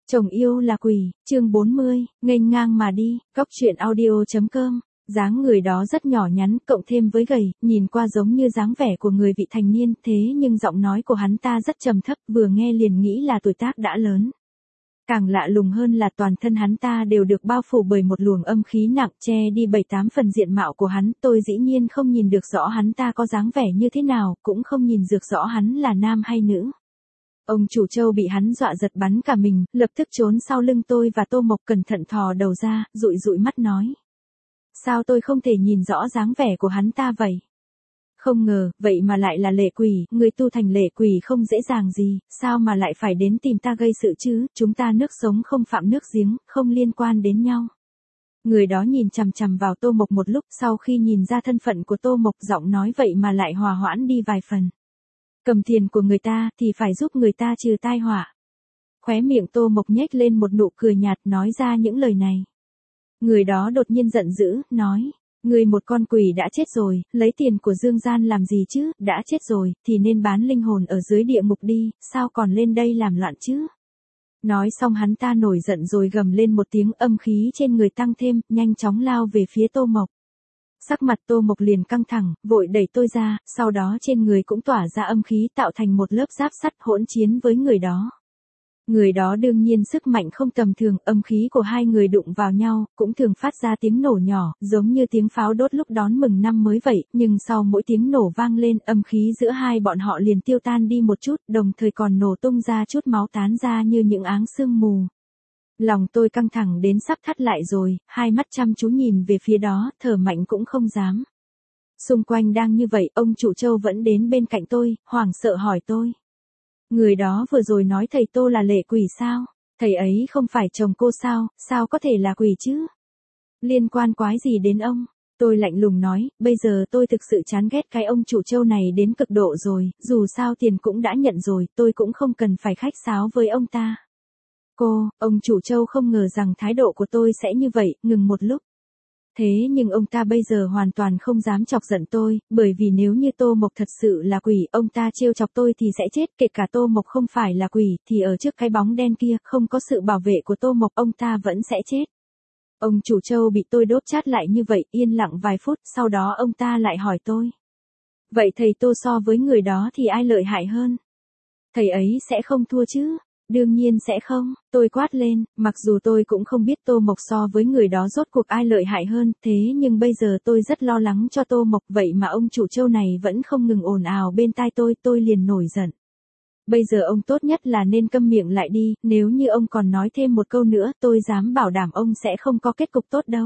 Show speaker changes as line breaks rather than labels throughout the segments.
Chồng yêu là quỷ, chương 40, nghênh ngang mà đi, Cóc truyện audio.com. Dáng người đó rất nhỏ nhắn, cộng thêm với gầy, nhìn qua giống như dáng vẻ của người vị thành niên, thế nhưng giọng nói của hắn ta rất trầm thấp, vừa nghe liền nghĩ là tuổi tác đã lớn. Càng lạ lùng hơn là toàn thân hắn ta đều được bao phủ bởi một luồng âm khí nặng, che đi 7-8 phần diện mạo của hắn, tôi dĩ nhiên không nhìn được rõ hắn ta có dáng vẻ như thế nào, cũng không nhìn được rõ hắn là nam hay nữ. Ông chủ trâu bị hắn dọa giật bắn cả mình, lập tức trốn sau lưng tôi và Tô Mộc cẩn thận thò đầu ra, dụi dụi mắt nói. Sao tôi không thể nhìn rõ dáng vẻ của hắn ta vậy? Không ngờ, vậy mà lại là lệ quỷ, người tu thành lệ quỷ không dễ dàng gì, sao mà lại phải đến tìm ta gây sự chứ, chúng ta nước sống không phạm nước giếng, không liên quan đến nhau. Người đó nhìn chằm chằm vào Tô Mộc một lúc, sau khi nhìn ra thân phận của Tô Mộc, giọng nói vậy mà lại hòa hoãn đi vài phần. Cầm tiền của người ta thì phải giúp người ta trừ tai họa. Khóe miệng Tô Mộc nhếch lên một nụ cười nhạt, nói ra những lời này. Người đó đột nhiên giận dữ, nói, người một con quỷ đã chết rồi, lấy tiền của dương gian làm gì chứ, đã chết rồi, thì nên bán linh hồn ở dưới địa ngục đi, sao còn lên đây làm loạn chứ. Nói xong hắn ta nổi giận rồi gầm lên một tiếng, âm khí trên người tăng thêm, nhanh chóng lao về phía Tô Mộc. Sắc mặt Tô Mộc liền căng thẳng, vội đẩy tôi ra, sau đó trên người cũng tỏa ra âm khí tạo thành một lớp giáp sắt hỗn chiến với người đó. Người đó đương nhiên sức mạnh không tầm thường, âm khí của hai người đụng vào nhau, cũng thường phát ra tiếng nổ nhỏ, giống như tiếng pháo đốt lúc đón mừng năm mới vậy, nhưng sau mỗi tiếng nổ vang lên, âm khí giữa hai bọn họ liền tiêu tan đi một chút, đồng thời còn nổ tung ra chút máu tán ra như những áng sương mù. Lòng tôi căng thẳng đến sắp thắt lại rồi, hai mắt chăm chú nhìn về phía đó, thở mạnh cũng không dám. Xung quanh đang như vậy, ông chủ trâu vẫn đến bên cạnh tôi, hoảng sợ hỏi tôi. Người đó vừa rồi nói thầy Tô là lệ quỷ sao? Thầy ấy không phải chồng cô sao, sao có thể là quỷ chứ? Liên quan quái gì đến ông? Tôi lạnh lùng nói, bây giờ tôi thực sự chán ghét cái ông chủ trâu này đến cực độ rồi, dù sao tiền cũng đã nhận rồi, tôi cũng không cần phải khách sáo với ông ta. Ông chủ trâu không ngờ rằng thái độ của tôi sẽ như vậy, ngừng một lúc. Thế nhưng ông ta bây giờ hoàn toàn không dám chọc giận tôi, bởi vì nếu như Tô Mộc thật sự là quỷ, ông ta trêu chọc tôi thì sẽ chết, kể cả Tô Mộc không phải là quỷ, thì ở trước cái bóng đen kia, không có sự bảo vệ của Tô Mộc, ông ta vẫn sẽ chết. Ông chủ trâu bị tôi đốt chát lại như vậy, yên lặng vài phút, sau đó ông ta lại hỏi tôi. Vậy thầy Tô so với người đó thì ai lợi hại hơn? Thầy ấy sẽ không thua chứ? Đương nhiên sẽ không, tôi quát lên, mặc dù tôi cũng không biết Tô Mộc so với người đó rốt cuộc ai lợi hại hơn, thế nhưng bây giờ tôi rất lo lắng cho Tô Mộc, vậy mà ông chủ trâu này vẫn không ngừng ồn ào bên tai tôi liền nổi giận. Bây giờ ông tốt nhất là nên câm miệng lại đi, nếu như ông còn nói thêm một câu nữa, tôi dám bảo đảm ông sẽ không có kết cục tốt đâu.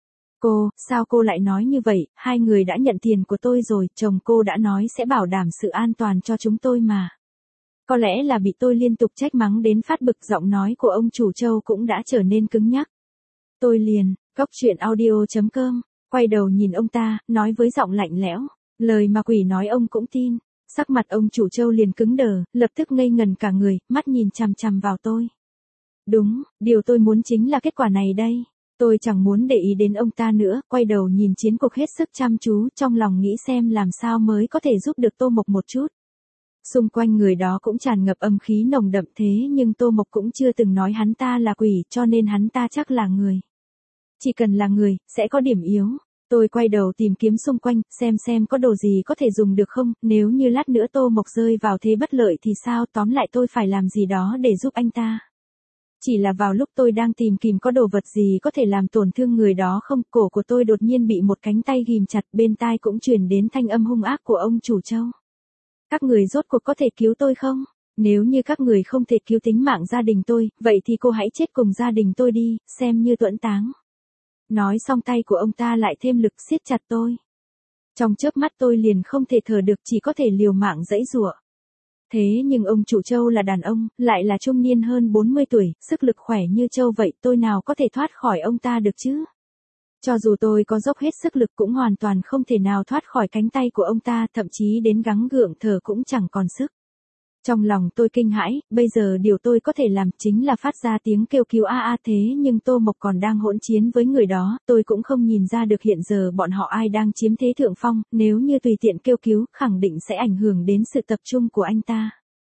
Sao cô lại nói như vậy, hai người đã nhận tiền của tôi rồi, chồng cô đã nói sẽ bảo đảm sự an toàn cho chúng tôi mà. Có lẽ là bị tôi liên tục trách mắng đến phát bực, giọng nói của ông chủ trâu cũng đã trở nên cứng nhắc. Tôi liền, Cóc truyện audio.com, quay đầu nhìn ông ta, nói với giọng lạnh lẽo, lời mà quỷ nói ông cũng tin. Sắc mặt ông chủ trâu liền cứng đờ, lập tức ngây ngần cả người, mắt nhìn chằm chằm vào tôi. Đúng, điều tôi muốn chính là kết quả này đây. Tôi chẳng muốn để ý đến ông ta nữa, quay đầu nhìn chiến cuộc hết sức chăm chú, trong lòng nghĩ xem làm sao mới có thể giúp được Tô Mộc một chút. Xung quanh người đó cũng tràn ngập âm khí nồng đậm, thế nhưng Tô Mộc cũng chưa từng nói hắn ta là quỷ, cho nên hắn ta chắc là người. Chỉ cần là người, sẽ có điểm yếu. Tôi quay đầu tìm kiếm xung quanh, xem có đồ gì có thể dùng được không, nếu như lát nữa Tô Mộc rơi vào thế bất lợi thì sao, tóm lại tôi phải làm gì đó để giúp anh ta. Chỉ là vào lúc tôi đang tìm kìm có đồ vật gì có thể làm tổn thương người đó không, cổ của tôi đột nhiên bị một cánh tay ghim chặt, bên tai cũng truyền đến thanh âm hung ác của ông chủ trâu. Các người rốt cuộc có thể cứu tôi không? Nếu như các người không thể cứu tính mạng gia đình tôi, vậy thì cô hãy chết cùng gia đình tôi đi, xem như tuẫn táng. Nói xong tay của ông ta lại thêm lực siết chặt tôi. Trong chớp mắt tôi liền không thể thở được, chỉ có thể liều mạng giãy giụa. Thế nhưng ông chủ trâu là đàn ông, lại là trung niên hơn 40 tuổi, sức lực khỏe như trâu vậy, tôi nào có thể thoát khỏi ông ta được chứ? Cho dù tôi có dốc hết sức lực cũng hoàn toàn không thể nào thoát khỏi cánh tay của ông ta, thậm chí đến gắng gượng thở cũng chẳng còn sức. Trong lòng tôi kinh hãi, bây giờ điều tôi có thể làm chính là phát ra tiếng kêu cứu thế nhưng Tô Mộc còn đang hỗn chiến với người đó, tôi cũng không nhìn ra được hiện giờ bọn họ ai đang chiếm thế thượng phong, nếu như tùy tiện kêu cứu, khẳng định sẽ ảnh hưởng đến sự tập trung của anh ta.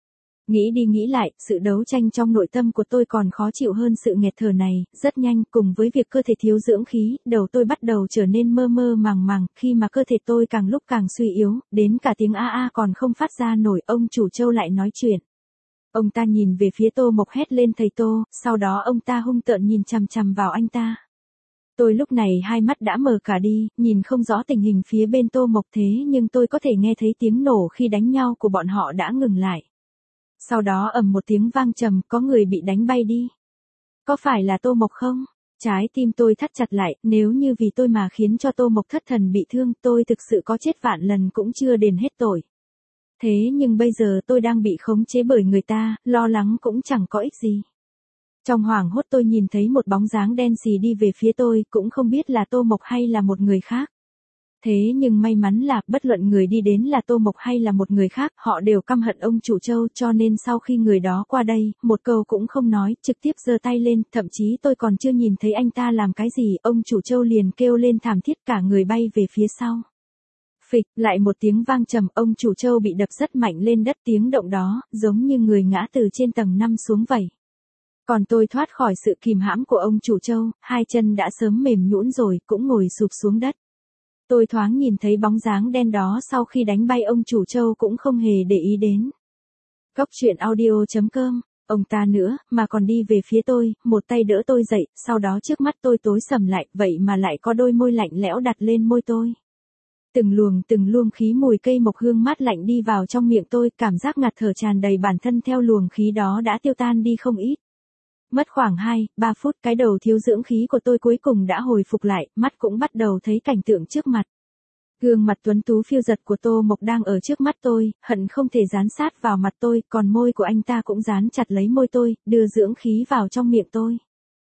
Nghĩ đi nghĩ lại, sự đấu tranh trong nội tâm của tôi còn khó chịu hơn sự nghẹt thở này, rất nhanh, cùng với việc cơ thể thiếu dưỡng khí, đầu tôi bắt đầu trở nên mơ mơ màng màng, khi mà cơ thể tôi càng lúc càng suy yếu, đến cả tiếng a a còn không phát ra nổi, ông chủ Châu lại nói chuyện. Ông ta nhìn về phía Tô Mộc hét lên thầy Tô, sau đó ông ta hung tợn nhìn chằm chằm vào anh ta. Tôi lúc này hai mắt đã mờ cả đi, nhìn không rõ tình hình phía bên Tô Mộc thế nhưng tôi có thể nghe thấy tiếng nổ khi đánh nhau của bọn họ đã ngừng lại. Sau đó ầm một tiếng vang trầm, có người bị đánh bay đi. Có phải là Tô Mộc không? Trái tim tôi thắt chặt lại, nếu như vì tôi mà khiến cho Tô Mộc thất thần bị thương, tôi thực sự có chết vạn lần cũng chưa đền hết tội. Thế nhưng bây giờ tôi đang bị khống chế bởi người ta, lo lắng cũng chẳng có ích gì. Trong hoảng hốt tôi nhìn thấy một bóng dáng đen xì đi về phía tôi, cũng không biết là Tô Mộc hay là một người khác. Thế nhưng may mắn là, bất luận người đi đến là Tô Mộc hay là một người khác, họ đều căm hận ông chủ Châu, cho nên sau khi người đó qua đây, một câu cũng không nói, trực tiếp giơ tay lên, thậm chí tôi còn chưa nhìn thấy anh ta làm cái gì, ông chủ Châu liền kêu lên thảm thiết, cả người bay về phía sau. Phịch, lại một tiếng vang trầm, ông chủ Châu bị đập rất mạnh lên đất, tiếng động đó, giống như người ngã từ trên tầng 5 xuống vậy. Còn tôi thoát khỏi sự kìm hãm của ông chủ Châu, hai chân đã sớm mềm nhũn rồi, cũng ngồi sụp xuống đất. Tôi thoáng nhìn thấy bóng dáng đen đó sau khi đánh bay ông chủ Châu cũng không hề để ý đến. Cốc truyện audio.com, ông ta nữa, mà còn đi về phía tôi, một tay đỡ tôi dậy, sau đó trước mắt tôi tối sầm lại, vậy mà lại có đôi môi lạnh lẽo đặt lên môi tôi. Từng luồng khí mùi cây mộc hương mát lạnh đi vào trong miệng tôi, cảm giác ngạt thở tràn đầy bản thân theo luồng khí đó đã tiêu tan đi không ít. Mất khoảng 2-3 phút cái đầu thiếu dưỡng khí của tôi cuối cùng đã hồi phục lại, mắt cũng bắt đầu thấy cảnh tượng trước mặt. Gương mặt tuấn tú phiêu giật của Tô Mộc đang ở trước mắt tôi, hận không thể dán sát vào mặt tôi, còn môi của anh ta cũng dán chặt lấy môi tôi, đưa dưỡng khí vào trong miệng tôi.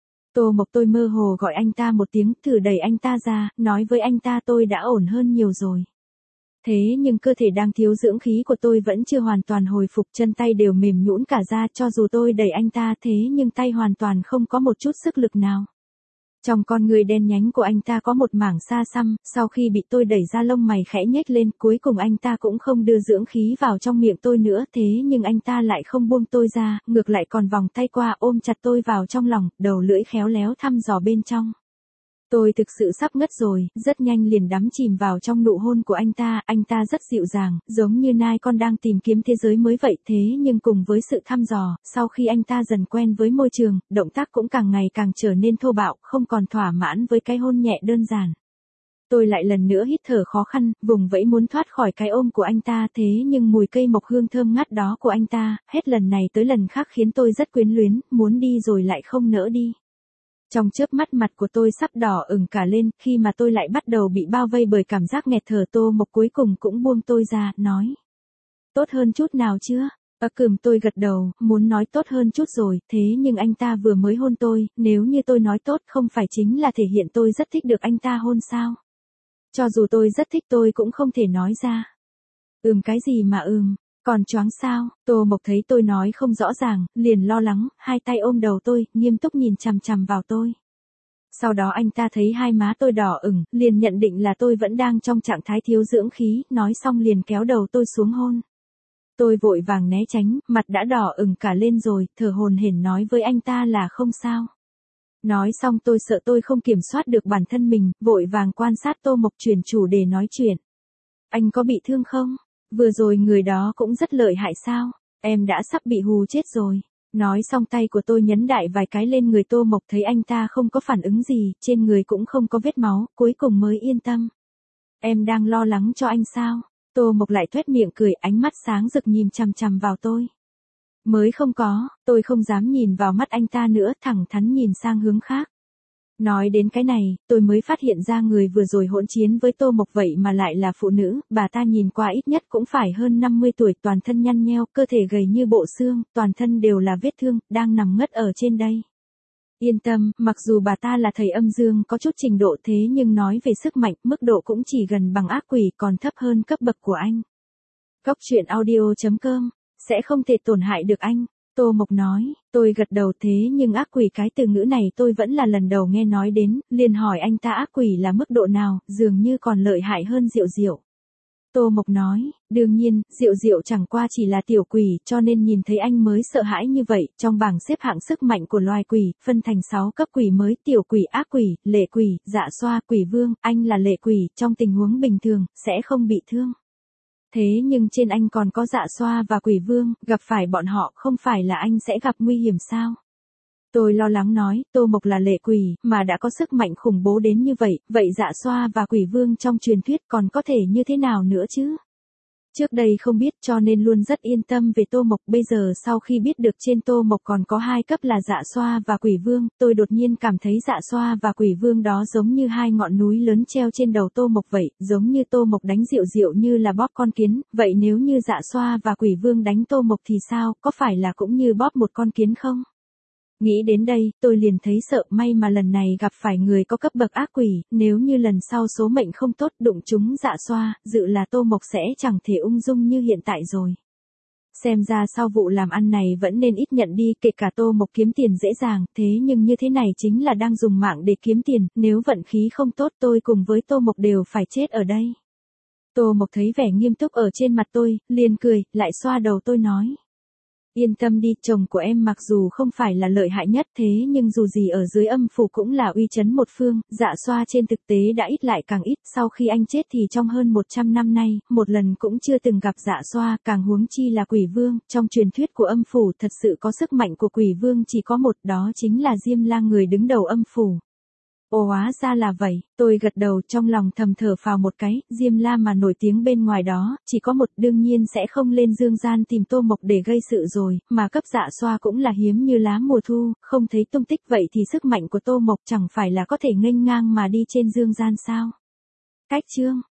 Tô Mộc tôi mơ hồ gọi anh ta một tiếng, thử đẩy anh ta ra, nói với anh ta tôi đã ổn hơn nhiều rồi. Thế nhưng cơ thể đang thiếu dưỡng khí của tôi vẫn chưa hoàn toàn hồi phục, chân tay đều mềm nhũn cả ra, cho dù tôi đẩy anh ta thế nhưng tay hoàn toàn không có một chút sức lực nào. Trong con người đen nhánh của anh ta có một mảng xa xăm, sau khi bị tôi đẩy ra lông mày khẽ nhếch lên, cuối cùng anh ta cũng không đưa dưỡng khí vào trong miệng tôi nữa, thế nhưng anh ta lại không buông tôi ra, ngược lại còn vòng tay qua ôm chặt tôi vào trong lòng, đầu lưỡi khéo léo thăm dò bên trong. Tôi thực sự sắp ngất rồi, rất nhanh liền đắm chìm vào trong nụ hôn của anh ta rất dịu dàng, giống như nai con đang tìm kiếm thế giới mới vậy, thế nhưng cùng với sự thăm dò, sau khi anh ta dần quen với môi trường, động tác cũng càng ngày càng trở nên thô bạo, không còn thỏa mãn với cái hôn nhẹ đơn giản. Tôi lại lần nữa hít thở khó khăn, vùng vẫy muốn thoát khỏi cái ôm của anh ta, thế nhưng mùi cây mộc hương thơm ngát đó của anh ta, hết lần này tới lần khác khiến tôi rất quyến luyến, muốn đi rồi lại không nỡ đi. Trong chớp mắt mặt của tôi sắp đỏ ửng cả lên, khi mà tôi lại bắt đầu bị bao vây bởi cảm giác nghẹt thở. Tô Mộc cuối cùng cũng buông tôi ra, nói. Tốt hơn chút nào chưa? Tôi gật đầu, muốn nói tốt hơn chút rồi, thế nhưng anh ta vừa mới hôn tôi, nếu như tôi nói tốt không phải chính là thể hiện tôi rất thích được anh ta hôn sao? Cho dù tôi rất thích tôi cũng không thể nói ra. Cái gì mà còn choáng sao? Tô Mộc thấy tôi nói không rõ ràng, liền lo lắng, hai tay ôm đầu tôi, nghiêm túc nhìn chằm chằm vào tôi. Sau đó anh ta thấy hai má tôi đỏ ửng, liền nhận định là tôi vẫn đang trong trạng thái thiếu dưỡng khí, nói xong liền kéo đầu tôi xuống hôn. Tôi vội vàng né tránh, mặt đã đỏ ửng cả lên rồi, thở hổn hển nói với anh ta là không sao. Nói xong tôi sợ tôi không kiểm soát được bản thân mình, vội vàng quan sát Tô Mộc chuyển chủ đề nói chuyện. Anh có bị thương không? Vừa rồi người đó cũng rất lợi hại sao? Em đã sắp bị hù chết rồi. Nói xong tay của tôi nhấn đại vài cái lên người Tô Mộc, thấy anh ta không có phản ứng gì, trên người cũng không có vết máu, cuối cùng mới yên tâm. Em đang lo lắng cho anh sao? Tô Mộc lại tuét miệng cười, ánh mắt sáng rực nhìn chằm chằm vào tôi. Mới không có, tôi không dám nhìn vào mắt anh ta nữa, thẳng thắn nhìn sang hướng khác. Nói đến cái này, tôi mới phát hiện ra người vừa rồi hỗn chiến với Tô Mộc vậy mà lại là phụ nữ, bà ta nhìn qua ít nhất cũng phải hơn 50 tuổi, toàn thân nhăn nheo, cơ thể gầy như bộ xương, toàn thân đều là vết thương, đang nằm ngất ở trên đây. Yên tâm, mặc dù bà ta là thầy âm dương có chút trình độ thế nhưng nói về sức mạnh, mức độ cũng chỉ gần bằng ác quỷ, còn thấp hơn cấp bậc của anh. Cốc truyện audio.com, sẽ không thể tổn hại được anh. Tô Mộc nói, tôi gật đầu, thế nhưng ác quỷ cái từ ngữ này tôi vẫn là lần đầu nghe nói đến, liền hỏi anh ta ác quỷ là mức độ nào, dường như còn lợi hại hơn Diệu Diệu. Tô Mộc nói, đương nhiên, Diệu Diệu chẳng qua chỉ là tiểu quỷ cho nên nhìn thấy anh mới sợ hãi như vậy, trong bảng xếp hạng sức mạnh của loài quỷ, phân thành 6 cấp quỷ mới, tiểu quỷ, ác quỷ, lệ quỷ, dạ xoa, quỷ vương, anh là lệ quỷ, trong tình huống bình thường, sẽ không bị thương. Thế nhưng trên anh còn có dạ xoa và quỷ vương, gặp phải bọn họ không phải là anh sẽ gặp nguy hiểm sao? Tôi lo lắng nói, Tô Mộc là lệ quỷ, mà đã có sức mạnh khủng bố đến như vậy, vậy dạ xoa và quỷ vương trong truyền thuyết còn có thể như thế nào nữa chứ? Trước đây không biết cho nên luôn rất yên tâm về Tô Mộc, bây giờ sau khi biết được trên Tô Mộc còn có 2 cấp là dạ xoa và quỷ vương, tôi đột nhiên cảm thấy dạ xoa và quỷ vương đó giống như 2 ngọn núi lớn treo trên đầu Tô Mộc vậy, giống như Tô Mộc đánh Diệu Diệu như là bóp con kiến, vậy nếu như dạ xoa và quỷ vương đánh Tô Mộc thì sao, có phải là cũng như bóp một con kiến không? Nghĩ đến đây, tôi liền thấy sợ, may mà lần này gặp phải người có cấp bậc ác quỷ, nếu như lần sau số mệnh không tốt đụng chúng dạ xoa, dự là Tô Mộc sẽ chẳng thể ung dung như hiện tại rồi. Xem ra sau vụ làm ăn này vẫn nên ít nhận đi, kể cả Tô Mộc kiếm tiền dễ dàng, thế nhưng như thế này chính là đang dùng mạng để kiếm tiền, nếu vận khí không tốt tôi cùng với Tô Mộc đều phải chết ở đây. Tô Mộc thấy vẻ nghiêm túc ở trên mặt tôi, liền cười, lại xoa đầu tôi nói. Yên tâm đi, chồng của em mặc dù không phải là lợi hại nhất thế nhưng dù gì ở dưới âm phủ cũng là uy chấn một phương, dạ xoa trên thực tế đã ít lại càng ít, sau khi anh chết thì trong hơn 100 năm nay, một lần cũng chưa từng gặp dạ xoa, càng huống chi là quỷ vương, trong truyền thuyết của âm phủ thật sự có sức mạnh của quỷ vương chỉ có một, đó chính là Diêm La người đứng đầu âm phủ. Ồ hóa ra là vậy, tôi gật đầu trong lòng thầm thở phào một cái, Diêm La mà nổi tiếng bên ngoài đó, chỉ có một đương nhiên sẽ không lên dương gian tìm Tô Mộc để gây sự rồi, mà cấp dạ xoa cũng là hiếm như lá mùa thu, không thấy tung tích vậy thì sức mạnh của Tô Mộc chẳng phải là có thể nghênh ngang mà đi trên dương gian sao? Cách chương